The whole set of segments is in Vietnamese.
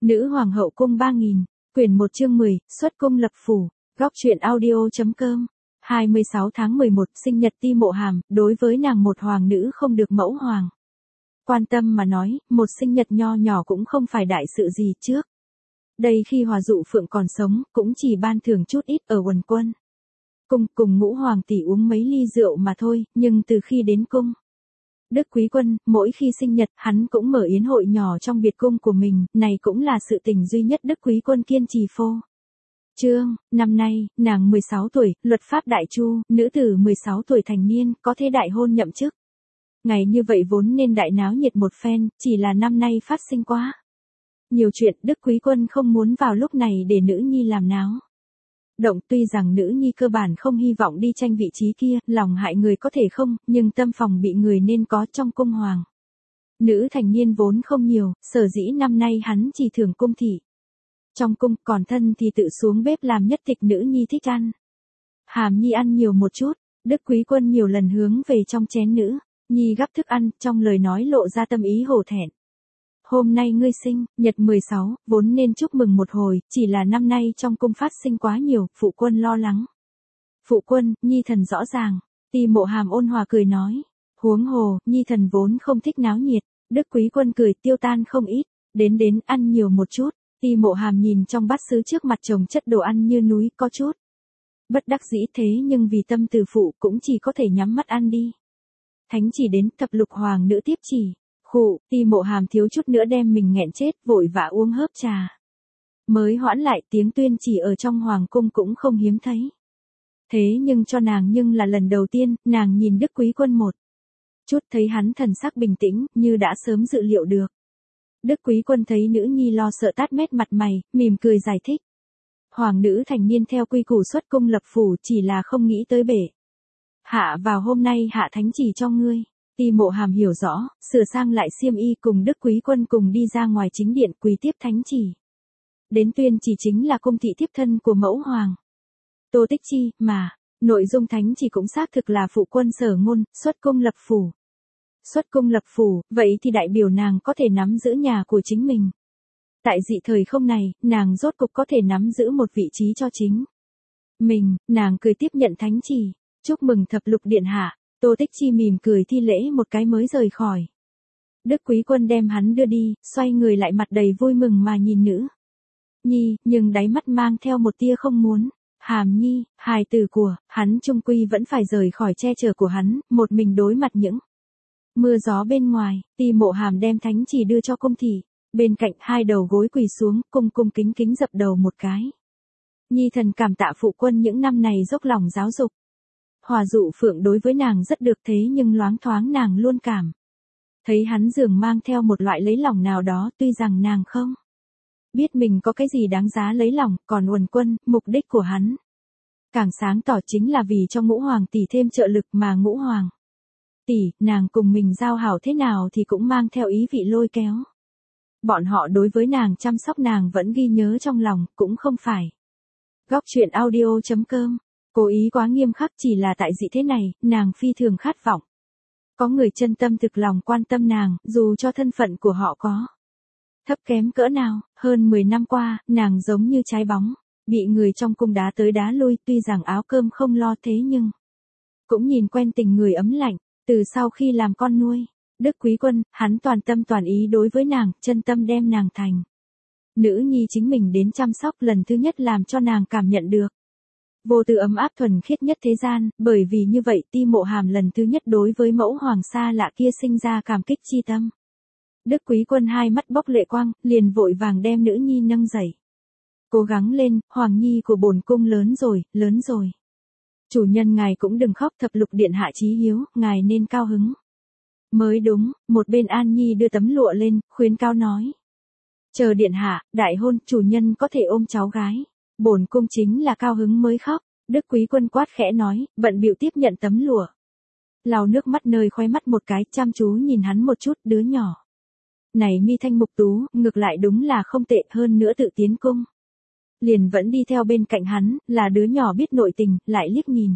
Nữ hoàng hậu cung 3000, quyển 1 chương 10, xuất cung lập phủ, góc truyện audio.com. 26 tháng 11 sinh nhật Ti Mộ Hàm, đối với nàng một hoàng nữ không được mẫu hoàng quan tâm mà nói, một sinh nhật nho nhỏ cũng không phải đại sự gì trước. Đây khi Hòa Dụ Phượng còn sống, cũng chỉ ban thưởng chút ít ở quần quân. Cung cùng ngũ hoàng tỷ uống mấy ly rượu mà thôi, nhưng từ khi đến cung Đức Quý Quân, mỗi khi sinh nhật, hắn cũng mở yến hội nhỏ trong biệt cung của mình, này cũng là sự tình duy nhất Đức Quý Quân kiên trì phô trương. Năm nay, nàng 16 tuổi, luật pháp đại chu, nữ tử 16 tuổi thành niên, có thể đại hôn nhậm chức. Ngày như vậy vốn nên đại náo nhiệt một phen, chỉ là năm nay phát sinh quá nhiều chuyện, Đức Quý Quân không muốn vào lúc này để nữ nhi làm náo động. Tuy rằng nữ nhi cơ bản không hy vọng đi tranh vị trí kia, lòng hại người có thể không, nhưng tâm phòng bị người nên có. Trong cung hoàng nữ thành niên vốn không nhiều, sở dĩ năm nay hắn chỉ thưởng cung thị trong cung, còn thân thì tự xuống bếp làm nhất thịt nữ nhi thích ăn. Hàm nhi ăn nhiều một chút. Đức Quý Quân nhiều lần hướng về trong chén nữ nhi gắp thức ăn, trong lời nói lộ ra tâm ý hổ thẹn. Hôm nay ngươi sinh nhật 16, vốn nên chúc mừng một hồi, chỉ là năm nay trong cung phát sinh quá nhiều, phụ quân lo lắng. Phụ quân, nhi thần rõ ràng. Ti Mộ Hàm ôn hòa cười nói. Huống hồ, nhi thần vốn không thích náo nhiệt. Đức Quý Quân cười tiêu tan không ít. Đến ăn nhiều một chút. Ti Mộ Hàm nhìn trong bát sứ trước mặt chồng chất đồ ăn như núi, có chút bất đắc dĩ, thế nhưng vì tâm từ phụ cũng chỉ có thể nhắm mắt ăn đi. Thánh chỉ đến, thập lục hoàng nữ tiếp chỉ. Khụ, Ti Mộ Hàm thiếu chút nữa đem mình nghẹn chết, vội vã uống hớp trà mới hoãn lại. Tiếng tuyên chỉ ở trong hoàng cung cũng không hiếm thấy. Thế nhưng cho nàng nhưng là lần đầu tiên, nàng nhìn Đức Quý Quân một chút, thấy hắn thần sắc bình tĩnh, như đã sớm dự liệu được. Đức Quý Quân thấy nữ nhi lo sợ tát mét mặt mày, mỉm cười giải thích. Hoàng nữ thành niên theo quy củ xuất cung lập phủ, chỉ là không nghĩ tới bể hạ vào hôm nay hạ thánh chỉ cho ngươi. Ti Mộ Hàm hiểu rõ, sửa sang lại xiêm y cùng Đức Quý Quân cùng đi ra ngoài chính điện quỳ tiếp thánh chỉ. Đến tuyên chỉ chính là cung thị tiếp thân của mẫu hoàng Tô Tích Chi, mà nội dung thánh chỉ cũng xác thực là phụ quân sở ngôn, xuất cung lập phủ. Xuất cung lập phủ, vậy thì đại biểu nàng có thể nắm giữ nhà của chính mình. Tại dị thời không này, nàng rốt cục có thể nắm giữ một vị trí cho chính mình. Nàng cười tiếp nhận thánh chỉ. Chúc mừng thập lục điện hạ. Tô Tích Chi mỉm cười thi lễ một cái mới rời khỏi. Đức Quý Quân đem hắn đưa đi, xoay người lại mặt đầy vui mừng mà nhìn nữ nhi, nhưng đáy mắt mang theo một tia không muốn. Hàm nhi, hài tử của hắn chung quy vẫn phải rời khỏi che chở của hắn, một mình đối mặt những mưa gió bên ngoài. Ti Mộ Hàm đem thánh chỉ đưa cho cung thị, bên cạnh hai đầu gối quỳ xuống, cung kính kính dập đầu một cái. Nhi thần cảm tạ phụ quân những năm này dốc lòng giáo dục. Hòa Dụ Phượng đối với nàng rất được, thế nhưng loáng thoáng nàng luôn cảm thấy hắn dường mang theo một loại lấy lòng nào đó, tuy rằng nàng không biết mình có cái gì đáng giá lấy lòng. Còn Uẩn Quân, mục đích của hắn càng sáng tỏ chính là vì cho ngũ hoàng tỷ thêm trợ lực, mà ngũ hoàng tỷ, nàng cùng mình giao hảo thế nào thì cũng mang theo ý vị lôi kéo. Bọn họ đối với nàng chăm sóc nàng vẫn ghi nhớ trong lòng, cũng không phải góc truyện audio.com cố ý quá nghiêm khắc, chỉ là tại dị thế này, nàng phi thường khát vọng có người chân tâm thực lòng quan tâm nàng, dù cho thân phận của họ có thấp kém cỡ nào. Hơn 10 năm qua, nàng giống như trái bóng, bị người trong cung đá tới đá lui, tuy rằng áo cơm không lo, thế nhưng cũng nhìn quen tình người ấm lạnh. Từ sau khi làm con nuôi Đức Quý Quân, hắn toàn tâm toàn ý đối với nàng, chân tâm đem nàng thành nữ nhi chính mình đến chăm sóc, lần thứ nhất làm cho nàng cảm nhận được vô tư ấm áp thuần khiết nhất thế gian. Bởi vì như vậy, Ti Mộ Hàm lần thứ nhất đối với mẫu hoàng xa lạ kia sinh ra cảm kích chi tâm. Đức Quý Quân hai mắt bốc lệ quang, liền vội vàng đem nữ nhi nâng dậy. Cố gắng lên, hoàng nhi của bổn cung lớn rồi, lớn rồi. Chủ nhân ngài cũng đừng khóc, thập lục điện hạ chí hiếu, ngài nên cao hứng mới đúng. Một bên An Nhi đưa tấm lụa lên, khuyến cáo nói. Chờ điện hạ, đại hôn, chủ nhân có thể ôm cháu gái. Bổn cung chính là cao hứng mới khóc. Đức Quý Quân quát khẽ nói, bận bịu tiếp nhận tấm lụa. Lau nước mắt nơi khóe mắt một cái, chăm chú nhìn hắn một chút. Đứa nhỏ này mi thanh mục tú, ngược lại đúng là không tệ, hơn nữa tự tiến cung liền vẫn đi theo bên cạnh hắn, là đứa nhỏ biết nội tình. Lại liếc nhìn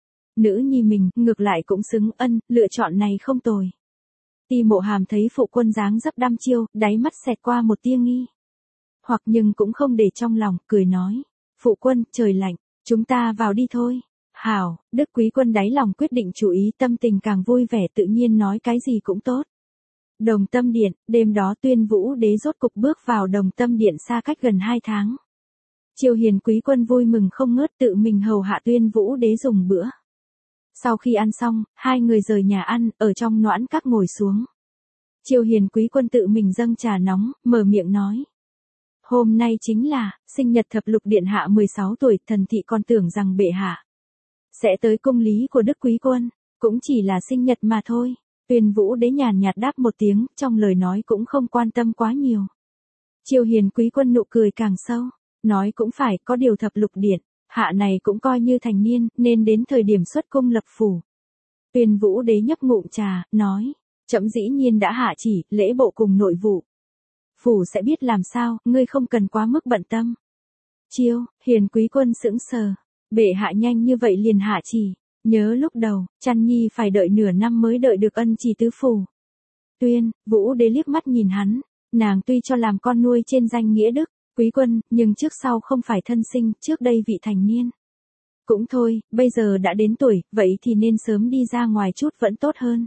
nữ nhi mình, ngược lại cũng xứng. Lựa chọn này không tồi. Ti Mộ Hàm thấy phụ quân dáng dấp đăm chiêu, đáy mắt xẹt qua một tia nghi hoặc nhưng cũng không để trong lòng, cười nói. Phụ quân, trời lạnh, chúng ta vào đi thôi. Hảo, Đức Quý Quân đáy lòng quyết định chú ý, tâm tình càng vui vẻ, tự nhiên nói cái gì cũng tốt. Đồng Tâm Điện, đêm đó Tuyên Vũ Đế rốt cục bước vào Đồng Tâm Điện xa cách gần 2 tháng. Triều Hiền Quý Quân vui mừng không ngớt, tự mình hầu hạ Tuyên Vũ Đế dùng bữa. Sau khi ăn xong, hai người rời nhà ăn, ở trong noãn các ngồi xuống. Triều Hiền Quý Quân tự mình dâng trà nóng, mở miệng nói. Hôm nay chính là sinh nhật thập lục điện hạ 16 tuổi, thần thị còn tưởng rằng bệ hạ sẽ tới cung lý của Đức Quý Quân, cũng chỉ là sinh nhật mà thôi. Tuyên Vũ Đế nhàn nhạt đáp một tiếng, trong lời nói cũng không quan tâm quá nhiều. Triều Hiền Quý Quân nụ cười càng sâu, nói cũng phải, có điều thập lục điện hạ này cũng coi như thành niên, nên đến thời điểm xuất cung lập phủ. Tuyên Vũ Đế nhấp ngụm trà, nói, trẫm dĩ nhiên đã hạ chỉ, lễ bộ cùng nội vụ phủ sẽ biết làm sao, ngươi không cần quá mức bận tâm. Hiền Quý Quân sững sờ, bệ hạ nhanh như vậy liền hạ chỉ, nhớ lúc đầu, Chăn Nhi phải đợi nửa năm mới đợi được ân chỉ tứ phủ. Tuyên Vũ Đế liếc mắt nhìn hắn, nàng tuy cho làm con nuôi trên danh nghĩa Đức Quý Quân, nhưng trước sau không phải thân sinh, trước đây vị thành niên. Cũng thôi, bây giờ đã đến tuổi, vậy thì nên sớm đi ra ngoài chút vẫn tốt hơn.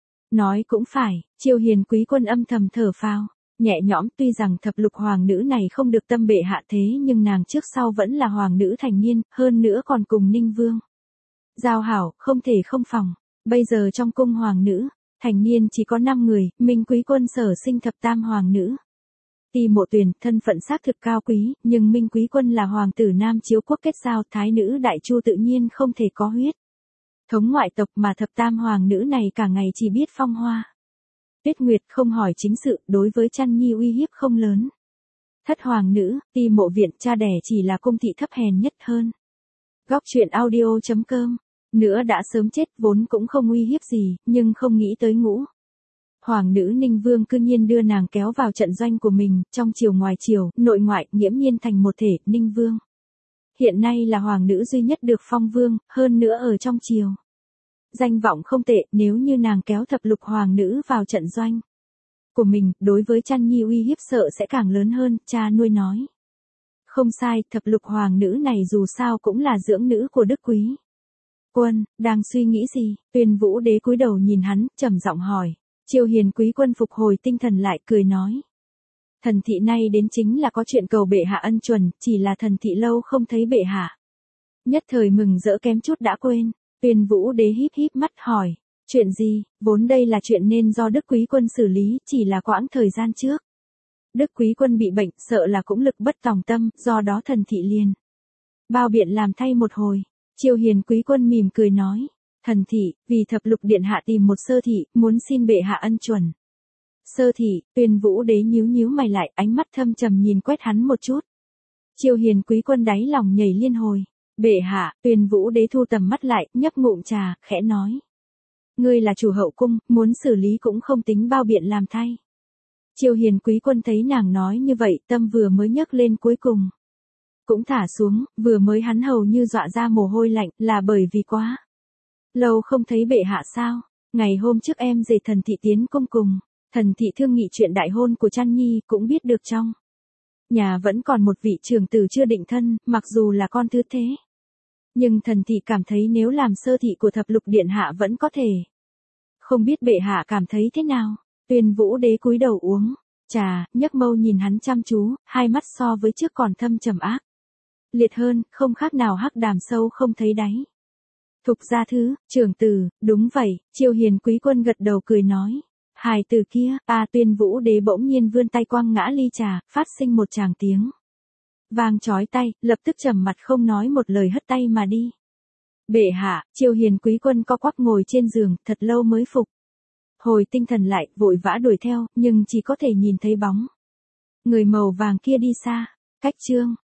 Nói cũng phải, Triều Hiền Quý Quân âm thầm thở phào, nhẹ nhõm, tuy rằng thập lục hoàng nữ này không được tâm bệ hạ thế nhưng nàng trước sau vẫn là hoàng nữ thành niên, hơn nữa còn cùng Ninh Vương giao hảo, không thể không phòng. Bây giờ trong cung hoàng nữ thành niên chỉ có 5 người, Minh Quý Quân sở sinh thập tam hoàng nữ. Ti Mộ Tuyền, thân phận xác thực cao quý, nhưng Minh Quý Quân là hoàng tử Nam Chiếu quốc kết giao, thái nữ Đại Chu tự nhiên không thể có huyết thống ngoại tộc, mà thập tam hoàng nữ này cả ngày chỉ biết phong hoa tuyết nguyệt, không hỏi chính sự, đối với Chăn Nhi uy hiếp không lớn. Thất hoàng nữ, Ti Mộ Viện, cha đẻ chỉ là cung thị thấp hèn nhất hơn. Góc truyện audio.com, nữa đã sớm chết, vốn cũng không uy hiếp gì, nhưng không nghĩ tới ngũ hoàng nữ Ninh Vương cư nhiên đưa nàng kéo vào trận doanh của mình, trong triều ngoài triều, nội ngoại, nghiễm nhiên thành một thể. Ninh Vương hiện nay là hoàng nữ duy nhất được phong vương, hơn nữa ở trong triều danh vọng không tệ, nếu như nàng kéo thập lục hoàng nữ vào trận doanh của mình, đối với Chăn Nhi uy hiếp sợ sẽ càng lớn hơn, cha nuôi nói. Không sai, thập lục hoàng nữ này dù sao cũng là dưỡng nữ của Đức Quý Quân, đang suy nghĩ gì? Tuyên Vũ Đế cúi đầu nhìn hắn, trầm giọng hỏi. Triều Hiền Quý Quân phục hồi tinh thần lại, cười nói. Thần thị nay đến chính là có chuyện cầu bệ hạ ân chuẩn, chỉ là thần thị lâu không thấy bệ hạ. Nhất thời mừng rỡ kém chút đã quên. Tuyên Vũ Đế híp híp mắt hỏi. Chuyện gì? Vốn đây là chuyện nên do Đức Quý Quân xử lý, chỉ là quãng thời gian trước. Đức Quý Quân bị bệnh, sợ là cũng lực bất tòng tâm, do đó thần thị liền bao biện làm thay một hồi. Triều Hiền Quý Quân mỉm cười nói. Thần thị, vì thập lục điện hạ tìm một sơ thị, muốn xin bệ hạ ân chuẩn. Sơ thị, Tuyên Vũ Đế nhíu nhíu mày lại, ánh mắt thâm trầm nhìn quét hắn một chút. Triều Hiền Quý Quân đáy lòng nhảy liên hồi. Bệ hạ, Tuyên Vũ Đế thu tầm mắt lại, nhấp ngụm trà, khẽ nói. Ngươi là chủ hậu cung, muốn xử lý cũng không tính bao biện làm thay. Triều Hiền Quý Quân thấy nàng nói như vậy, tâm vừa mới nhấc lên cuối cùng cũng thả xuống, vừa mới hắn hầu như dọa ra mồ hôi lạnh, là bởi vì quá lâu không thấy bệ hạ sao? Ngày hôm trước em dề thần thị tiến cung cùng thần thị thương nghị chuyện đại hôn của Chăn Nhi, cũng biết được trong nhà vẫn còn một vị trưởng tử chưa định thân, mặc dù là con thứ thế, nhưng thần thị cảm thấy nếu làm sơ thị của thập lục điện hạ vẫn có thể. Không biết bệ hạ cảm thấy thế nào? Tuyên Vũ Đế cúi đầu uống trà, nhấc mâu nhìn hắn chăm chú, hai mắt so với trước còn thâm trầm ác liệt hơn, không khác nào hắc đàm sâu không thấy đáy. Thục gia thứ, trưởng tử, đúng vậy. Triều Hiền Quý Quân gật đầu cười nói. Hài tử kia, Tuyên Vũ Đế bỗng nhiên vươn tay quăng ngã ly trà, phát sinh một tràng tiếng vang chói tai, lập tức trầm mặt không nói một lời hất tay mà đi. Bệ hạ, Triều Hiền Quý Quân co quắp ngồi trên giường, thật lâu mới phục hồi tinh thần lại, vội vã đuổi theo, nhưng chỉ có thể nhìn thấy bóng người màu vàng kia đi xa. Cách chương